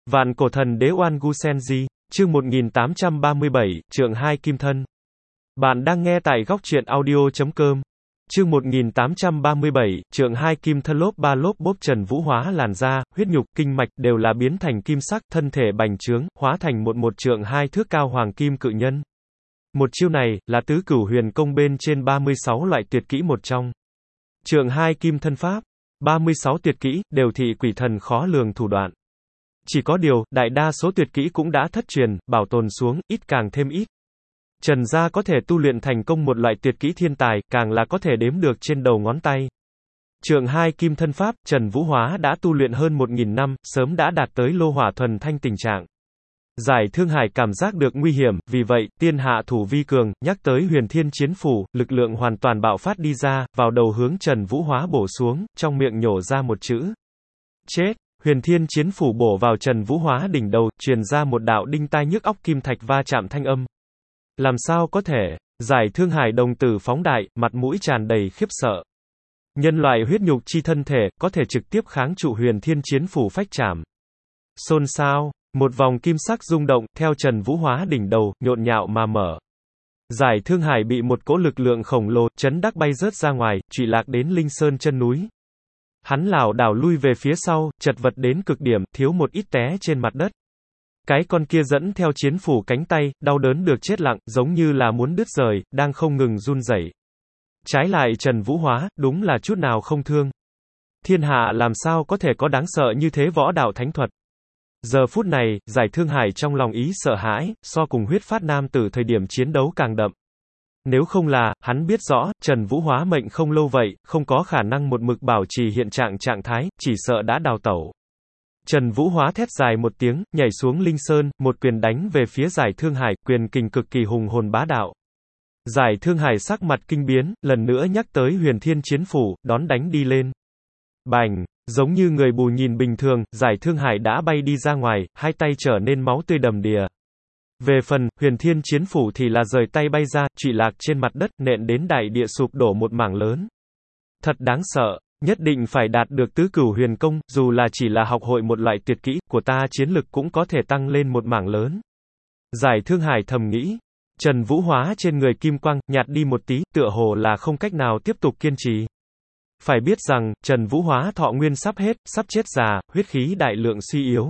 Vạn cổ thần đế Oan Gu Senji, chương 1837, trượng 2 kim thân. Bạn đang nghe tại góc truyện audio.com. Chương 1837, trượng 2 kim thân. Lốp ba lốp bốp. Trần Vũ hóa làn da, huyết nhục, kinh mạch đều là biến thành kim sắc, thân thể bành trướng, hóa thành một trượng 2 thước cao hoàng kim cự nhân. Một chiêu này là tứ cửu huyền công bên trên 36 loại tuyệt kỹ một trong. Trượng 2 kim thân pháp, 36 tuyệt kỹ đều thị quỷ thần khó lường thủ đoạn. Chỉ có điều, đại đa số tuyệt kỹ cũng đã thất truyền, bảo tồn xuống, ít càng thêm ít. Trần gia có thể tu luyện thành công một loại tuyệt kỹ thiên tài, càng là có thể đếm được trên đầu ngón tay. Trượng 2 kim thân pháp, Trần Vũ hóa đã tu luyện hơn 1000 năm, sớm đã đạt tới lô hỏa thuần thanh tình trạng. Giải Thương Hải cảm giác được nguy hiểm, vì vậy, tiên hạ thủ vi cường, nhắc tới Huyền Thiên Chiến Phủ, lực lượng hoàn toàn bạo phát đi ra, vào đầu hướng Trần Vũ hóa bổ xuống, trong miệng nhổ ra một chữ: chết. Huyền Thiên Chiến Phủ bổ vào Trần Vũ hóa đỉnh đầu, truyền ra một đạo đinh tai nhức óc kim thạch va chạm thanh âm. Làm sao có thể? Giải Thương Hải đồng tử phóng đại, mặt mũi tràn đầy khiếp sợ. Nhân loại huyết nhục chi thân thể, có thể trực tiếp kháng trụ Huyền Thiên Chiến Phủ phách chạm. Xôn xao, một vòng kim sắc rung động, theo Trần Vũ hóa đỉnh đầu, nhộn nhạo mà mở. Giải Thương Hải bị một cỗ lực lượng khổng lồ, chấn đắc bay rớt ra ngoài, trụy lạc đến Linh Sơn chân núi. Hắn lảo đảo lui về phía sau, chật vật đến cực điểm, thiếu một ít té trên mặt đất. Cái con kia dẫn theo chiến phủ cánh tay, đau đớn được chết lặng, giống như là muốn đứt rời, đang không ngừng run rẩy. Trái lại Trần Vũ hóa, đúng là chút nào không thương. Thiên hạ làm sao có thể có đáng sợ như thế võ đạo thánh thuật. Giờ phút này, Giải Thương Hải trong lòng ý sợ hãi, so cùng huyết phát nam tử thời điểm chiến đấu càng đậm. Nếu không là, hắn biết rõ, Trần Vũ hóa mệnh không lâu vậy, không có khả năng một mực bảo trì hiện trạng thái, chỉ sợ đã đào tẩu. Trần Vũ hóa thét dài một tiếng, nhảy xuống Linh Sơn, một quyền đánh về phía Giải Thương Hải, quyền kình cực kỳ hùng hồn bá đạo. Giải Thương Hải sắc mặt kinh biến, lần nữa nhắc tới Huyền Thiên Chiến Phủ, đón đánh đi lên. Bành, giống như người mù nhìn bình thường, Giải Thương Hải đã bay đi ra ngoài, hai tay trở nên máu tươi đầm đìa. Về phần, Huyền Thiên Chiến Phủ thì là rời tay bay ra, trụy lạc trên mặt đất, nện đến đại địa sụp đổ một mảng lớn. Thật đáng sợ, nhất định phải đạt được tứ cửu huyền công, dù là chỉ là học hội một loại tuyệt kỹ, của ta chiến lực cũng có thể tăng lên một mảng lớn. Giải Thương Hải thầm nghĩ. Trần Vũ hóa trên người kim quang, nhạt đi một tí, tựa hồ là không cách nào tiếp tục kiên trì. Phải biết rằng, Trần Vũ hóa thọ nguyên sắp hết, sắp chết già, huyết khí đại lượng suy yếu.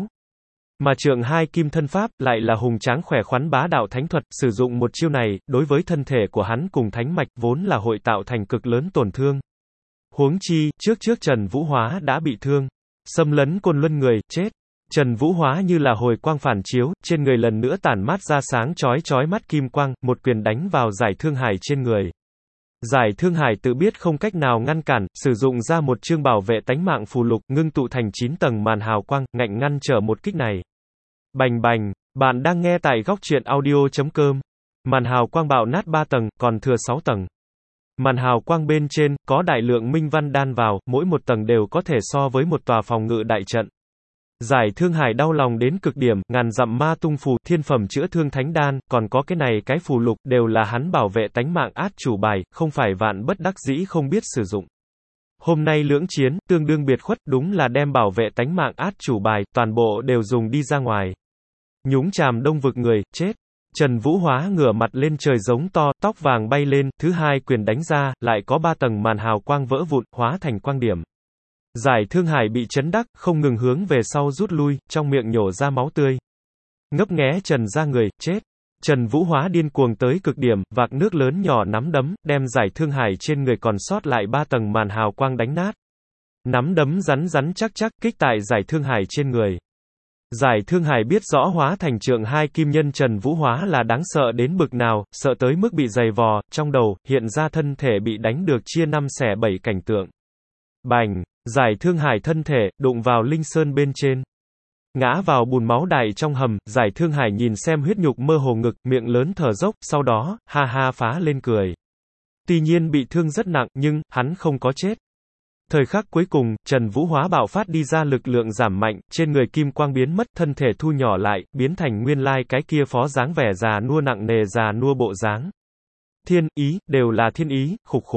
Mà trượng 2 kim thân pháp, lại là hùng tráng khỏe khoắn bá đạo thánh thuật, sử dụng một chiêu này, đối với thân thể của hắn cùng thánh mạch, vốn là hội tạo thành cực lớn tổn thương. Huống chi, trước Trần Vũ hóa đã bị thương. Xâm lấn côn luân người, chết. Trần Vũ hóa như là hồi quang phản chiếu, trên người lần nữa tản mát ra sáng chói mắt kim quang, một quyền đánh vào Giải Thương Hải trên người. Giải Thương Hải tự biết không cách nào ngăn cản, sử dụng ra một chương bảo vệ tánh mạng phù lục, ngưng tụ thành 9 tầng màn hào quang, ngạnh ngăn trở một kích này. Bành bành, bạn đang nghe tại góc truyện audio.com. Màn hào quang bạo nát 3 tầng, còn thừa 6 tầng. Màn hào quang bên trên, có đại lượng minh văn đan vào, mỗi một tầng đều có thể so với một tòa phòng ngự đại trận. Giải Thương Hải đau lòng đến cực điểm, ngàn dặm ma tung phù, thiên phẩm chữa thương thánh đan, còn có cái này cái phù lục, đều là hắn bảo vệ tánh mạng át chủ bài, không phải vạn bất đắc dĩ không biết sử dụng. Hôm nay lưỡng chiến, tương đương biệt khuất, đúng là đem bảo vệ tánh mạng át chủ bài, toàn bộ đều dùng đi ra ngoài. Nhúng chàm đông vực người, chết. Trần Vũ hóa ngửa mặt lên trời giống to, tóc vàng bay lên, thứ hai quyền đánh ra, lại có 3 tầng màn hào quang vỡ vụn, hóa thành quang điểm. Giải Thương Hải bị chấn đắc, không ngừng hướng về sau rút lui, trong miệng nhổ ra máu tươi. Ngấp nghé Trần ra người, chết. Trần Vũ hóa điên cuồng tới cực điểm, vạc nước lớn nhỏ nắm đấm, đem Giải Thương Hải trên người còn sót lại 3 tầng màn hào quang đánh nát. Nắm đấm rắn chắc kích tại Giải Thương Hải trên người. Giải Thương Hải biết rõ hóa thành trượng 2 kim nhân Trần Vũ hóa là đáng sợ đến bực nào, sợ tới mức bị dày vò, trong đầu, hiện ra thân thể bị đánh được chia 5 xẻ 7 cảnh tượng. Bành, Giải Thương Hải thân thể, đụng vào Linh Sơn bên trên. Ngã vào bùn máu đầy trong hầm, Giải Thương Hải nhìn xem huyết nhục mơ hồ ngực, miệng lớn thở dốc, sau đó, ha ha phá lên cười. Tuy nhiên bị thương rất nặng, nhưng, hắn không có chết. Thời khắc cuối cùng, Trần Vũ hóa bạo phát đi ra lực lượng giảm mạnh, trên người kim quang biến mất, thân thể thu nhỏ lại, biến thành nguyên lai cái kia phó dáng vẻ già nua nặng nề già nua bộ dáng. Thiên ý, đều là thiên ý, khục khục.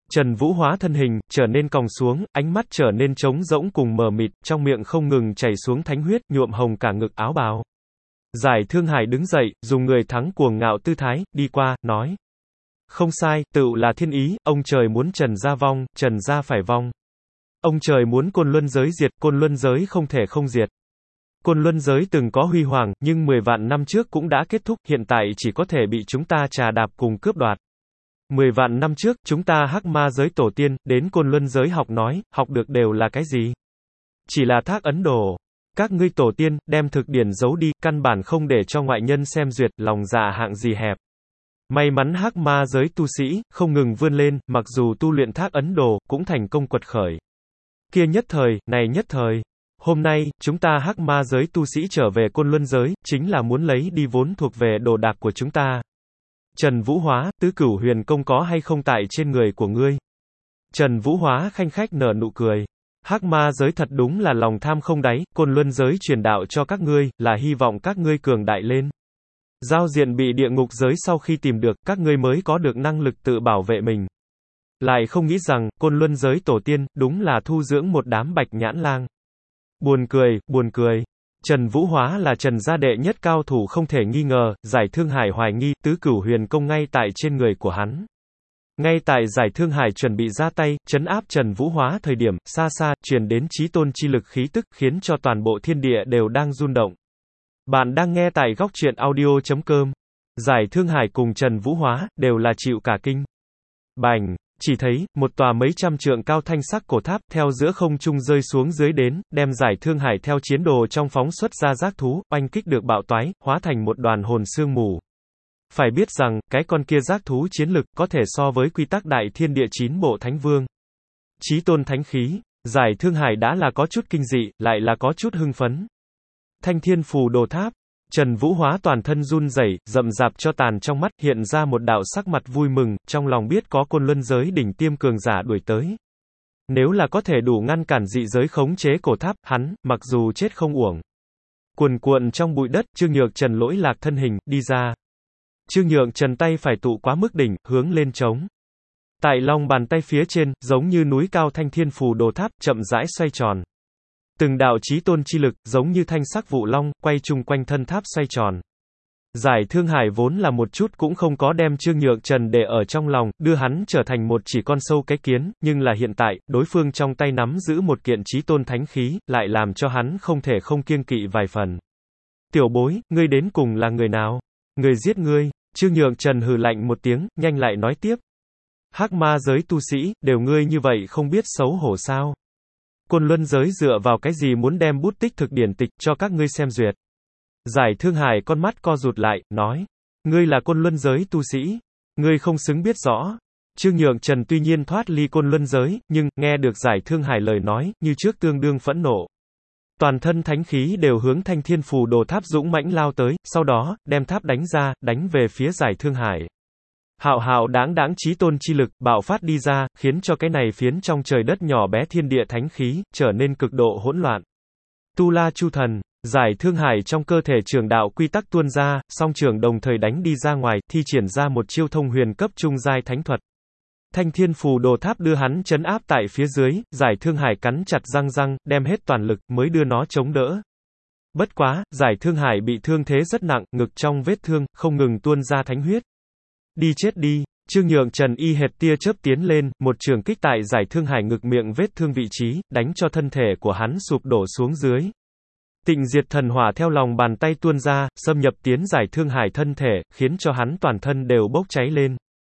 Trần Vũ Hóa thân hình trở nên còng xuống, ánh mắt trở nên trống rỗng cùng mờ mịt, trong miệng không ngừng chảy xuống thánh huyết, nhuộm hồng cả ngực áo bào. Giải Thương Hải đứng dậy, dùng người thắng cuồng ngạo tư thái, đi qua, nói. Không sai, tựu là thiên ý, ông trời muốn Trần gia vong, Trần gia phải vong. Ông trời muốn Côn Luân giới diệt, Côn Luân giới không thể không diệt. Côn Luân giới từng có huy hoàng, nhưng 10 vạn năm trước cũng đã kết thúc, hiện tại chỉ có thể bị chúng ta trà đạp cùng cướp đoạt. 10 vạn năm trước, chúng ta Hắc Ma giới tổ tiên, đến Côn Luân giới học nói, học được đều là cái gì? Chỉ là thác ấn đồ. Các ngươi tổ tiên, đem thực điển giấu đi, căn bản không để cho ngoại nhân xem duyệt, lòng dạ hạng gì hẹp. May mắn Hắc Ma giới tu sĩ, không ngừng vươn lên, mặc dù tu luyện thác ấn đồ, cũng thành công quật khởi. Kia nhất thời, này nhất thời. Hôm nay, chúng ta Hắc Ma giới tu sĩ trở về Côn Luân giới, chính là muốn lấy đi vốn thuộc về đồ đạc của chúng ta. Trần Vũ Hóa, tứ cửu huyền công có hay không tại trên người của ngươi? Trần Vũ Hóa khanh khách nở nụ cười. Hắc Ma giới thật đúng là lòng tham không đáy, Côn Luân giới truyền đạo cho các ngươi, là hy vọng các ngươi cường đại lên. Giao diện bị địa ngục giới sau khi tìm được, các ngươi mới có được năng lực tự bảo vệ mình. Lại không nghĩ rằng, Côn Luân giới tổ tiên, đúng là thu dưỡng một đám bạch nhãn lang. Buồn cười, buồn cười. Trần Vũ Hóa là Trần gia đệ nhất cao thủ không thể nghi ngờ, Giải Thương Hải hoài nghi, tứ cửu huyền công ngay tại trên người của hắn. Ngay tại Giải Thương Hải chuẩn bị ra tay, trấn áp Trần Vũ Hóa thời điểm, xa xa, truyền đến chí tôn chi lực khí tức, khiến cho toàn bộ thiên địa đều đang rung động. Bạn đang nghe tại góc truyện audio.com. Giải Thương Hải cùng Trần Vũ Hóa, đều là chịu cả kinh. Bành! Chỉ thấy, một tòa mấy trăm trượng cao thanh sắc cổ tháp, theo giữa không trung rơi xuống dưới đến, đem Giải Thương Hải theo chiến đồ trong phóng xuất ra giác thú, oanh kích được bạo toái, hóa thành một đoàn hồn sương mù. Phải biết rằng, cái con kia giác thú chiến lực, có thể so với quy tắc đại thiên địa 9 bộ thánh vương. Chí tôn thánh khí, Giải Thương Hải đã là có chút kinh dị, lại là có chút hưng phấn. Thanh thiên phù đồ tháp. Trần Vũ Hóa toàn thân run rẩy, rậm rạp cho tàn trong mắt, hiện ra một đạo sắc mặt vui mừng, trong lòng biết có Côn Luân giới đỉnh tiêm cường giả đuổi tới. Nếu là có thể đủ ngăn cản dị giới khống chế cổ tháp, hắn, mặc dù chết không uổng. Cuồn cuộn trong bụi đất, Trương Nhược Trần lỗi lạc thân hình, đi ra. Trương Nhược Trần tay phải tụ quá mức đỉnh, hướng lên trống. Tại lòng bàn tay phía trên, giống như núi cao thanh thiên phù đồ tháp, chậm rãi xoay tròn. Từng đạo chí tôn chi lực, giống như thanh sắc vụ long, quay chung quanh thân tháp xoay tròn. Giải Thương Hải vốn là một chút cũng không có đem Trương Nhược Trần để ở trong lòng, đưa hắn trở thành một chỉ con sâu cái kiến, nhưng là hiện tại, đối phương trong tay nắm giữ một kiện chí tôn thánh khí, lại làm cho hắn không thể không kiêng kỵ vài phần. Tiểu bối, ngươi đến cùng là người nào? Người giết ngươi? Trương Nhược Trần hừ lạnh một tiếng, nhanh lại nói tiếp. Hắc Ma giới tu sĩ, đều ngươi như vậy không biết xấu hổ sao? Côn Luân giới dựa vào cái gì muốn đem bút tích thực điển tịch cho các ngươi xem duyệt? Giải Thương Hải con mắt co rụt lại, nói. Ngươi là Côn Luân giới tu sĩ. Ngươi không xứng biết rõ. Trương Nhược Trần tuy nhiên thoát ly Côn Luân giới, nhưng, nghe được Giải Thương Hải lời nói, như trước tương đương phẫn nộ. Toàn thân thánh khí đều hướng thanh thiên phù đồ tháp dũng mãnh lao tới, sau đó, đem tháp đánh ra, đánh về phía Giải Thương Hải. Hạo hạo đáng đáng chí tôn chi lực, bạo phát đi ra, khiến cho cái này phiến trong trời đất nhỏ bé thiên địa thánh khí, trở nên cực độ hỗn loạn. Tu La Chu Thần, Giải Thương Hải trong cơ thể trường đạo quy tắc tuôn ra, song trường đồng thời đánh đi ra ngoài, thi triển ra một chiêu thông huyền cấp trung giai thánh thuật. Thanh thiên phù đồ tháp đưa hắn trấn áp tại phía dưới, Giải Thương Hải cắn chặt răng răng, đem hết toàn lực, mới đưa nó chống đỡ. Bất quá, Giải Thương Hải bị thương thế rất nặng, ngực trong vết thương, không ngừng tuôn ra thánh huyết. Đi chết đi, Trương Nhược Trần y hệt tia chớp tiến lên, một trường kích tại Giải Thương Hải ngực miệng vết thương vị trí, đánh cho thân thể của hắn sụp đổ xuống dưới. Tịnh diệt thần hỏa theo lòng bàn tay tuôn ra, xâm nhập tiến Giải Thương Hải thân thể, khiến cho hắn toàn thân đều bốc cháy lên.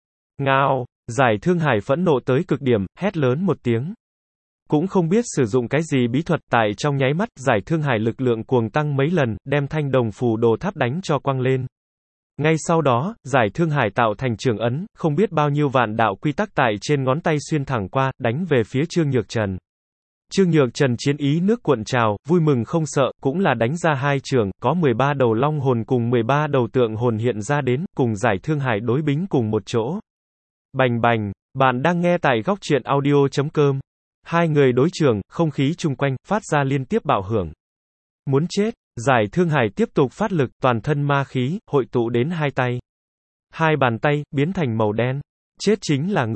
Ngao, Giải Thương Hải phẫn nộ tới cực điểm, hét lớn một tiếng. Cũng không biết sử dụng cái gì bí thuật, tại trong nháy mắt, Giải Thương Hải lực lượng cuồng tăng mấy lần, đem thanh đồng phù đồ tháp đánh cho quăng lên. Ngay sau đó, Giải Thương Hải tạo thành trường ấn, không biết bao nhiêu vạn đạo quy tắc tại trên ngón tay xuyên thẳng qua, đánh về phía Trương Nhược Trần. Trương Nhược Trần chiến ý nước cuộn trào, vui mừng không sợ, cũng là đánh ra hai trường, có 13 đầu long hồn cùng 13 đầu tượng hồn hiện ra đến, cùng Giải Thương Hải đối bính cùng một chỗ. Bành bành, bạn đang nghe tại góc truyện audio.com. Hai người đối trường, không khí chung quanh, phát ra liên tiếp bạo hưởng. Muốn chết, Giải Thương Hải tiếp tục phát lực, toàn thân ma khí, hội tụ đến hai tay. Hai bàn tay, biến thành màu đen. Chết chính là ngươi.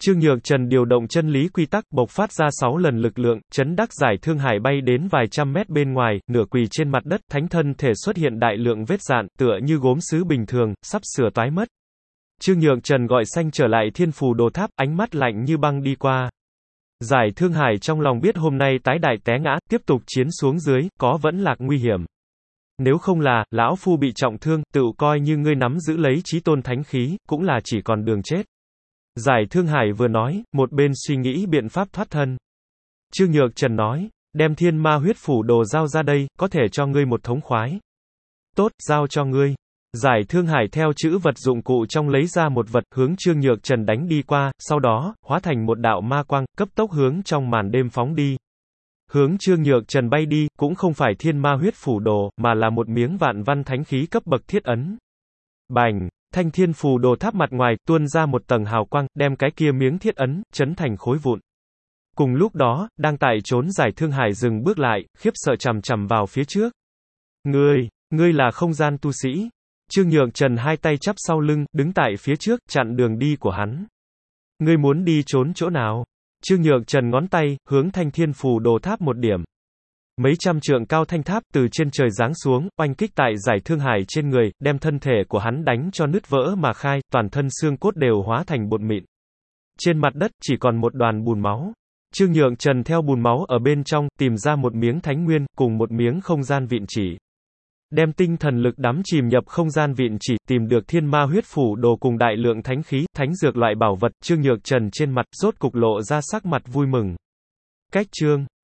Trương Nhược Trần điều động chân lý quy tắc, bộc phát ra 6 lần lực lượng, chấn đắc Giải Thương Hải bay đến vài trăm mét bên ngoài, nửa quỳ trên mặt đất, thánh thân thể xuất hiện đại lượng vết rạn, tựa như gốm sứ bình thường, sắp sửa toái mất. Trương Nhược Trần gọi xanh trở lại Thiên Phù Đồ Tháp, ánh mắt lạnh như băng đi qua. Giải Thương Hải trong lòng biết hôm nay tái đại té ngã, tiếp tục chiến xuống dưới, có vẫn lạc nguy hiểm. Nếu không là, lão phu bị trọng thương, tự coi như ngươi nắm giữ lấy chí tôn thánh khí, cũng là chỉ còn đường chết. Giải Thương Hải vừa nói, một bên suy nghĩ biện pháp thoát thân. Trương Nhược Trần nói, đem Thiên Ma huyết phủ đồ giao ra đây, có thể cho ngươi một thống khoái. Tốt, giao cho ngươi. Giải Thương Hải theo chữ vật dụng cụ trong lấy ra một vật, hướng Trương Nhược Trần đánh đi qua, sau đó, hóa thành một đạo ma quang, cấp tốc hướng trong màn đêm phóng đi. Hướng Trương Nhược Trần bay đi, cũng không phải Thiên Ma huyết phủ đồ, mà là một miếng vạn văn thánh khí cấp bậc thiết ấn. Bành! Thanh Thiên Phù Đồ Tháp mặt ngoài, tuôn ra một tầng hào quang, đem cái kia miếng thiết ấn, chấn thành khối vụn. Cùng lúc đó, đang tại trốn Giải Thương Hải dừng bước lại, khiếp sợ chằm chằm vào phía trước. Ngươi là không gian tu sĩ. Trương Nhược Trần hai tay chắp sau lưng, đứng tại phía trước, chặn đường đi của hắn. Ngươi muốn đi trốn chỗ nào? Trương Nhược Trần ngón tay, hướng Thanh Thiên Phù Đồ Tháp một điểm. Mấy trăm trượng cao thanh tháp từ trên trời giáng xuống, oanh kích tại Giải Thương Hải trên người, đem thân thể của hắn đánh cho nứt vỡ mà khai, toàn thân xương cốt đều hóa thành bột mịn. Trên mặt đất chỉ còn một đoàn bùn máu. Trương Nhược Trần theo bùn máu ở bên trong, tìm ra một miếng thánh nguyên, cùng một miếng không gian vịn chỉ. Đem tinh thần lực đắm chìm nhập không gian vịn chỉ, tìm được Thiên Ma huyết phủ đồ cùng đại lượng thánh khí, thánh dược loại bảo vật, Trương Nhược Trần trên mặt, rốt cục lộ ra sắc mặt vui mừng. Cách chương